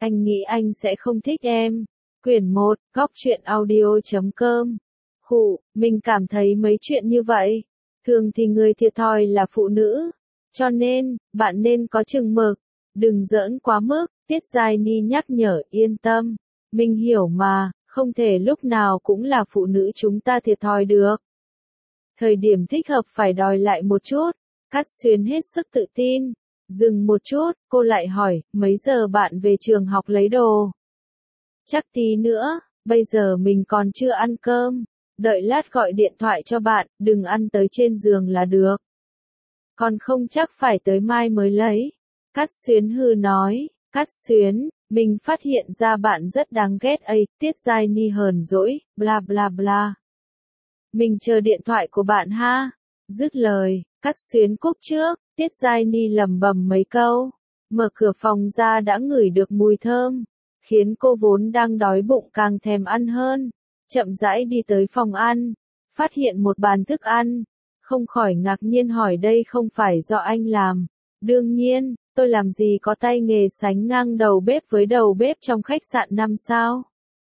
anh nghĩ anh sẽ không thích em. Quyển 1, góc truyện audio.com. Mình cảm thấy mấy chuyện như vậy. Thường thì người thiệt thòi là phụ nữ. Cho nên, bạn nên có chừng mực. Đừng giỡn quá mức, Tiết Giai Ni nhắc nhở. Yên tâm. Mình hiểu mà, không thể lúc nào cũng là phụ nữ chúng ta thiệt thòi được. Thời điểm thích hợp phải đòi lại một chút. Cát Xuyến hết sức tự tin. Dừng một chút, cô lại hỏi, mấy giờ bạn về trường học lấy đồ? Chắc tí nữa, bây giờ mình còn chưa ăn cơm. Đợi lát gọi điện thoại cho bạn, đừng ăn tới trên giường là được. Còn không chắc phải tới mai mới lấy. Cát Xuyến hừ nói, Cát Xuyến, mình phát hiện ra bạn rất đáng ghét ấy. Tiết Giai Ni hờn dỗi, bla bla bla. Mình chờ điện thoại của bạn ha. Dứt lời, Cát Xuyến cúp trước. Tiết Giai Ni lẩm bẩm mấy câu. Mở cửa phòng ra đã ngửi được mùi thơm, khiến cô vốn đang đói bụng càng thèm ăn hơn. Chậm rãi đi tới phòng ăn, phát hiện một bàn thức ăn, không khỏi ngạc nhiên hỏi đây không phải do anh làm. Đương nhiên, tôi làm gì có tay nghề sánh ngang đầu bếp với đầu bếp trong khách sạn 5 sao.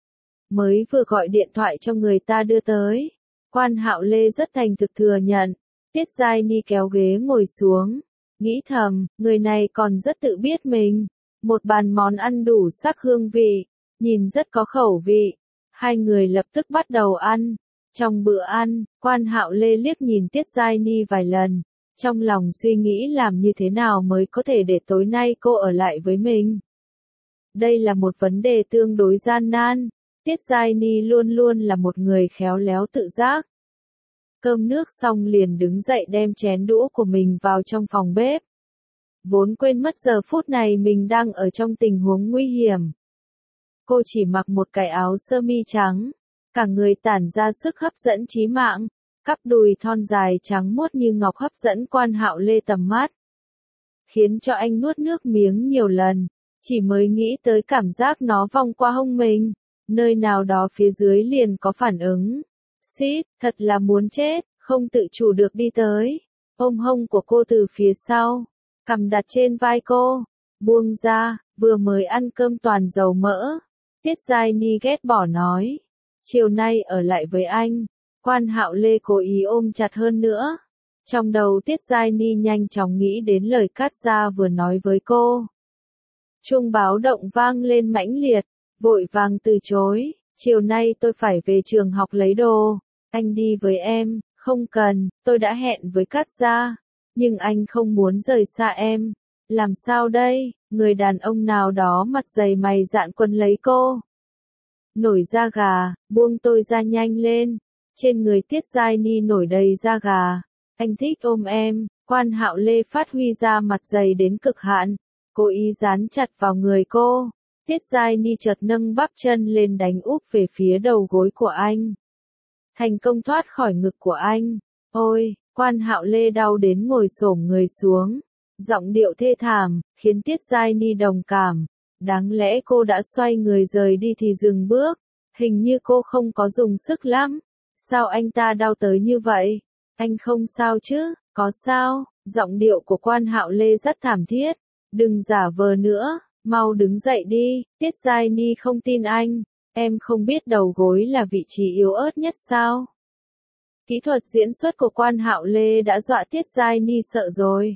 Mới vừa gọi điện thoại cho người ta đưa tới. Quan Hạo Lê rất thành thực thừa nhận. Tiết Giai Ni kéo ghế ngồi xuống, nghĩ thầm, người này còn rất tự biết mình. Một bàn món ăn đủ sắc hương vị, nhìn rất có khẩu vị. Hai người lập tức bắt đầu ăn. Trong bữa ăn, Quan Hạo Lê liếc nhìn Tiết Giai Ni vài lần, trong lòng suy nghĩ làm như thế nào mới có thể để tối nay cô ở lại với mình. Đây là một vấn đề tương đối gian nan. Tiết Giai Ni luôn luôn là một người khéo léo tự giác. Cơm nước xong liền đứng dậy đem chén đũa của mình vào trong phòng bếp. Vốn quên mất giờ phút này mình đang ở trong tình huống nguy hiểm. Cô chỉ mặc một cái áo sơ mi trắng, cả người tản ra sức hấp dẫn chí mạng, cặp đùi thon dài trắng muốt như ngọc hấp dẫn Quan Hạo Lê tầm mắt, khiến cho anh nuốt nước miếng nhiều lần, chỉ mới nghĩ tới cảm giác nó vòng qua hông mình, nơi nào đó phía dưới liền có phản ứng. Xít, thật là muốn chết, không tự chủ được đi tới, ôm hông của cô từ phía sau, cằm đặt trên vai cô, buông ra, vừa mới ăn cơm toàn dầu mỡ. Tiết Giai Ni ghét bỏ nói, chiều nay ở lại với anh. Quan Hạo Lê cố ý ôm chặt hơn nữa. Trong đầu Tiết Giai Ni nhanh chóng nghĩ đến lời Cát Gia vừa nói với cô. Chuông báo động vang lên mãnh liệt, vội vàng từ chối, chiều nay tôi phải về trường học lấy đồ, anh đi với em. Không cần, tôi đã hẹn với Cát Gia, nhưng anh không muốn rời xa em. Làm sao đây, người đàn ông nào đó mặt dày mày dạn quấn lấy cô. Nổi da gà, buông tôi ra nhanh lên. Trên người Tiết Giai Ni nổi đầy da gà. Anh thích ôm em. Quan Hạo Lê phát huy ra mặt dày đến cực hạn, cố ý dán chặt vào người cô. Tiết Giai Ni chợt nâng bắp chân lên đánh úp về phía đầu gối của anh. Thành công thoát khỏi ngực của anh. Ôi, Quan Hạo Lê đau đến ngồi xổm người xuống. Giọng điệu thê thảm, khiến Tiết Giai Ni đồng cảm. Đáng lẽ cô đã xoay người rời đi thì dừng bước. Hình như cô không có dùng sức lắm. Sao anh ta đau tới như vậy? Anh không sao chứ? Có sao? Giọng điệu của Quan Hạo Lê rất thảm thiết. Đừng giả vờ nữa, mau đứng dậy đi. Tiết Giai Ni không tin anh. Em không biết đầu gối là vị trí yếu ớt nhất sao? Kỹ thuật diễn xuất của Quan Hạo Lê đã dọa Tiết Giai Ni sợ rồi.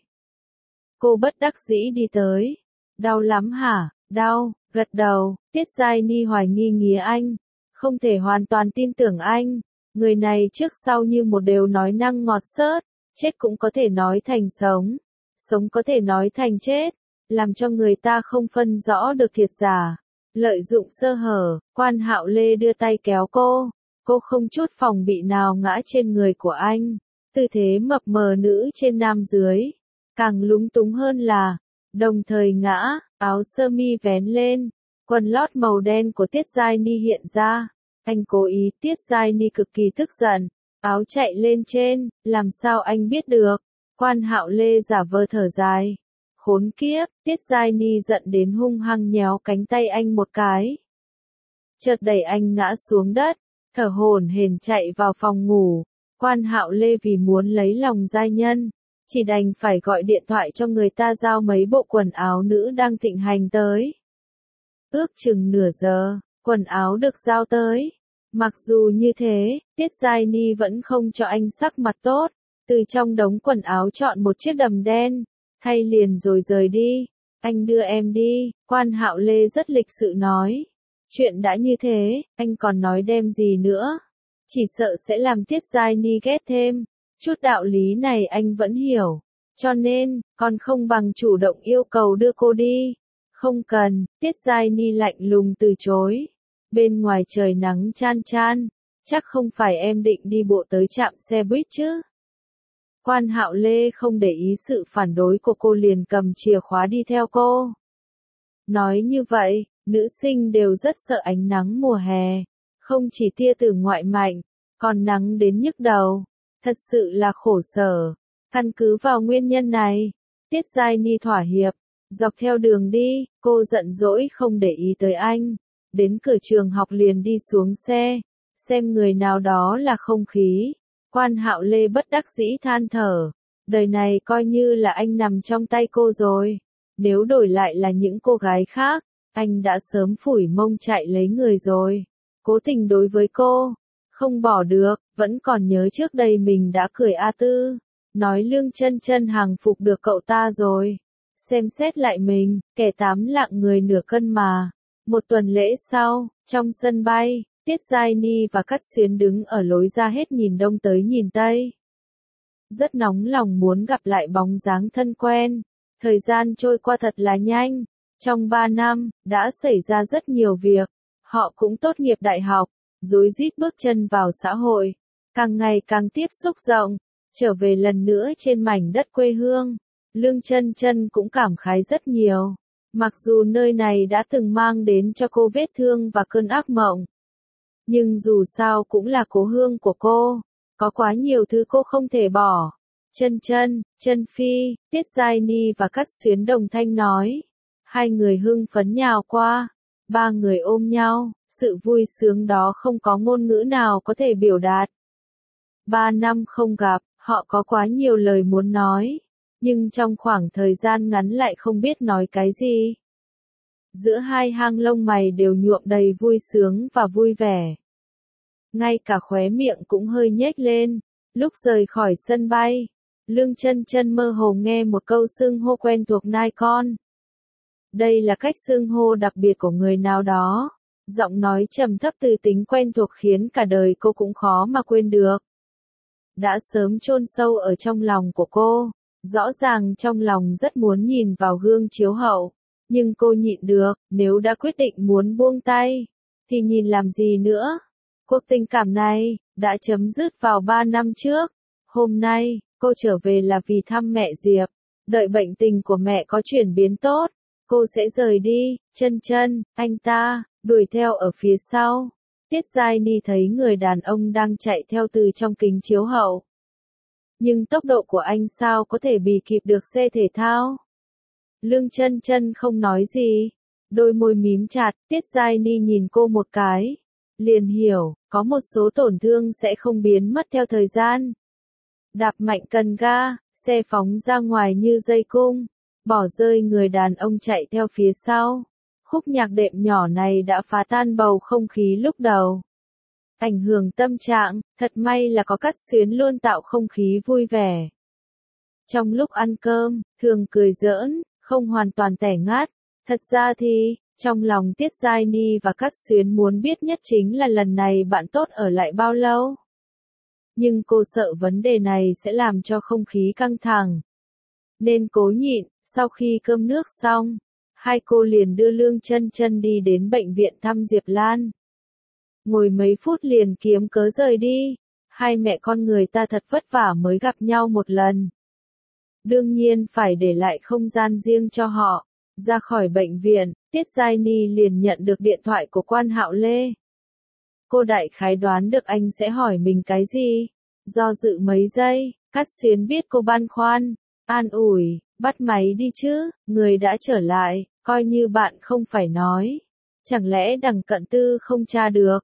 Cô bất đắc dĩ đi tới. Đau lắm hả? Đau, gật đầu. Tiết Giai Ni hoài nghi nghía anh. Không thể hoàn toàn tin tưởng anh. Người này trước sau như một đều nói năng ngọt xớt. Chết cũng có thể nói thành sống. Sống có thể nói thành chết. Làm cho người ta không phân rõ được thiệt giả. Lợi dụng sơ hở, Quan Hạo Lê đưa tay kéo cô. Cô không chút phòng bị nào ngã trên người của anh. Tư thế mập mờ nữ trên nam dưới. Càng lúng túng hơn là, đồng thời ngã, áo sơ mi vén lên. Quần lót màu đen của Tiết Giai Ni hiện ra. Anh cố ý. Tiết Giai Ni cực kỳ tức giận. Áo chạy lên trên, làm sao anh biết được? Quan Hạo Lê giả vờ thở dài. Khốn kiếp, Tiết Giai Ni giận đến hung hăng nhéo cánh tay anh một cái. Chợt đẩy anh ngã xuống đất, thở hổn hển chạy vào phòng ngủ. Quan Hạo Lê vì muốn lấy lòng giai nhân, chỉ đành phải gọi điện thoại cho người ta giao mấy bộ quần áo nữ đang thịnh hành tới. ước chừng nửa giờ, quần áo được giao tới. Mặc dù như thế, Tiết Giai Ni vẫn không cho anh sắc mặt tốt, từ trong đống quần áo chọn một chiếc đầm đen, thay liền rồi rời đi. Anh đưa em đi, Quan Hạo Lê rất lịch sự nói. Chuyện đã như thế, anh còn nói đem gì nữa? Chỉ sợ sẽ làm Tiết Giai Ni ghét thêm. Chút đạo lý này anh vẫn hiểu. Cho nên, còn không bằng chủ động yêu cầu đưa cô đi. Không cần, Tiết Giai Ni lạnh lùng từ chối. Bên ngoài trời nắng chan chan, chắc không phải em định đi bộ tới trạm xe buýt chứ? Quan Hạo Lê không để ý sự phản đối của cô liền cầm chìa khóa đi theo cô. Nói như vậy, nữ sinh đều rất sợ ánh nắng mùa hè, không chỉ tia tử ngoại mạnh, còn nắng đến nhức đầu, thật sự là khổ sở. Căn cứ vào nguyên nhân này, Tiết Giai Ni thỏa hiệp, dọc theo đường đi, cô giận dỗi không để ý tới anh, đến cửa trường học liền đi xuống xe, xem người nào đó là không khí. Quan Hạo Lê bất đắc dĩ than thở, đời này coi như là anh nằm trong tay cô rồi, nếu đổi lại là những cô gái khác, anh đã sớm phủi mông chạy lấy người rồi. Cố tình đối với cô, không bỏ được, vẫn còn nhớ trước đây mình đã cười A Tư, nói Lương Chân Chân hàng phục được cậu ta rồi. Xem xét lại mình, kẻ 8 lạng người nửa cân mà. Một tuần lễ sau, trong sân bay, Tiết Giai Ni và Cát Xuyến đứng ở lối ra hết nhìn đông tới nhìn tây. Rất nóng lòng muốn gặp lại bóng dáng thân quen. Thời gian trôi qua thật là nhanh. Trong 3 năm, đã xảy ra rất nhiều việc. Họ cũng tốt nghiệp đại học, rối rít bước chân vào xã hội. Càng ngày càng tiếp xúc rộng, trở về lần nữa trên mảnh đất quê hương. Lương Chân Chân cũng cảm khái rất nhiều. Mặc dù nơi này đã từng mang đến cho cô vết thương và cơn ác mộng. Nhưng dù sao cũng là cố hương của cô. Có quá nhiều thứ cô không thể bỏ. Chân Chân, Chân Phi, Tiết Giai Ni và Cát Xuyến đồng thanh nói. Hai người hưng phấn nhào qua. Ba người ôm nhau. Sự vui sướng đó không có ngôn ngữ nào có thể biểu đạt. 3 năm không gặp, họ có quá nhiều lời muốn nói. Nhưng trong khoảng thời gian ngắn lại không biết nói cái gì. Giữa hai hang lông mày đều nhuộm đầy vui sướng và vui vẻ. Ngay cả khóe miệng cũng hơi nhếch lên. Lúc rời khỏi sân bay, Lương Chân Chân mơ hồ nghe một câu xưng hô quen thuộc nai con. Đây là cách xưng hô đặc biệt của người nào đó. Giọng nói trầm thấp từ tính quen thuộc khiến cả đời cô cũng khó mà quên được. Đã sớm chôn sâu ở trong lòng của cô. Rõ ràng trong lòng rất muốn nhìn vào gương chiếu hậu, nhưng cô nhịn được, nếu đã quyết định muốn buông tay, thì nhìn làm gì nữa. Cuộc tình cảm này, đã chấm dứt vào 3 năm trước. Hôm nay, cô trở về là vì thăm mẹ Diệp, đợi bệnh tình của mẹ có chuyển biến tốt, cô sẽ rời đi. Chân Chân, anh ta, đuổi theo ở phía sau. Tiết Giai Ni thấy người đàn ông đang chạy theo từ trong kính chiếu hậu. Nhưng tốc độ của anh sao có thể bì kịp được xe thể thao? Lương Chân Chân không nói gì. Đôi môi mím chặt, Tiết Giai Ni nhìn cô một cái. Liền hiểu, có một số tổn thương sẽ không biến mất theo thời gian. Đạp mạnh cần ga, xe phóng ra ngoài như dây cung. Bỏ rơi người đàn ông chạy theo phía sau. Khúc nhạc đệm nhỏ này đã phá tan bầu không khí lúc đầu. Ảnh hưởng tâm trạng, thật may là có Cát Xuyến luôn tạo không khí vui vẻ. Trong lúc ăn cơm, thường cười giỡn, không hoàn toàn tẻ ngát. Thật ra thì, trong lòng Tiết Giai Ni và Cát Xuyến muốn biết nhất chính là lần này bạn tốt ở lại bao lâu. Nhưng cô sợ vấn đề này sẽ làm cho không khí căng thẳng. Nên cố nhịn, sau khi cơm nước xong, hai cô liền đưa Lương Chân Chân đi đến bệnh viện thăm Diệp Lan. Ngồi mấy phút liền kiếm cớ rời đi. Hai mẹ con người ta thật vất vả mới gặp nhau một lần. Đương nhiên phải để lại không gian riêng cho họ. Ra khỏi bệnh viện, Tiết Giai Ni liền nhận được điện thoại của Quan Hạo Lê. Cô đại khái đoán được anh sẽ hỏi mình cái gì. Do dự mấy giây, Cát Xuyến biết cô băn khoăn. An ủi, bắt máy đi chứ, người đã trở lại, coi như bạn không phải nói. Chẳng lẽ Đằng Cận Tư không tra được?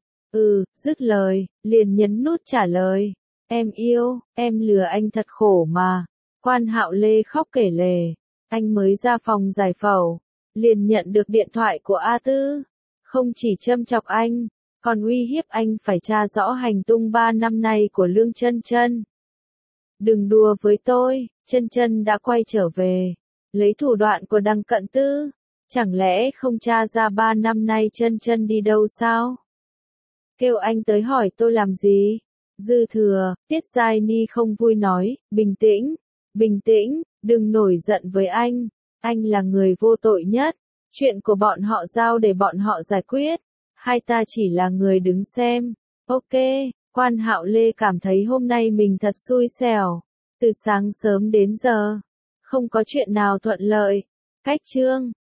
Dứt lời, liền nhấn nút trả lời. Em yêu, em lừa anh thật khổ mà. Quan Hạo Lê khóc kể lể. Anh mới ra phòng giải phẫu, liền nhận được điện thoại của A Tư. Không chỉ châm chọc anh, còn uy hiếp anh phải tra rõ hành tung 3 năm nay của Lương Chân Chân. Đừng đùa với tôi, Chân Chân đã quay trở về. Lấy thủ đoạn của Đằng Cận Tư, chẳng lẽ không tra ra 3 năm nay Chân Chân đi đâu sao? Kêu anh tới hỏi tôi làm gì? Dư Thừa, Tiết Giai Ni không vui nói, bình tĩnh, đừng nổi giận với anh là người vô tội nhất, chuyện của bọn họ giao để bọn họ giải quyết, hai ta chỉ là người đứng xem. Ok, Quan Hạo Lê cảm thấy hôm nay mình thật xui xẻo, từ sáng sớm đến giờ, không có chuyện nào thuận lợi. Cách chương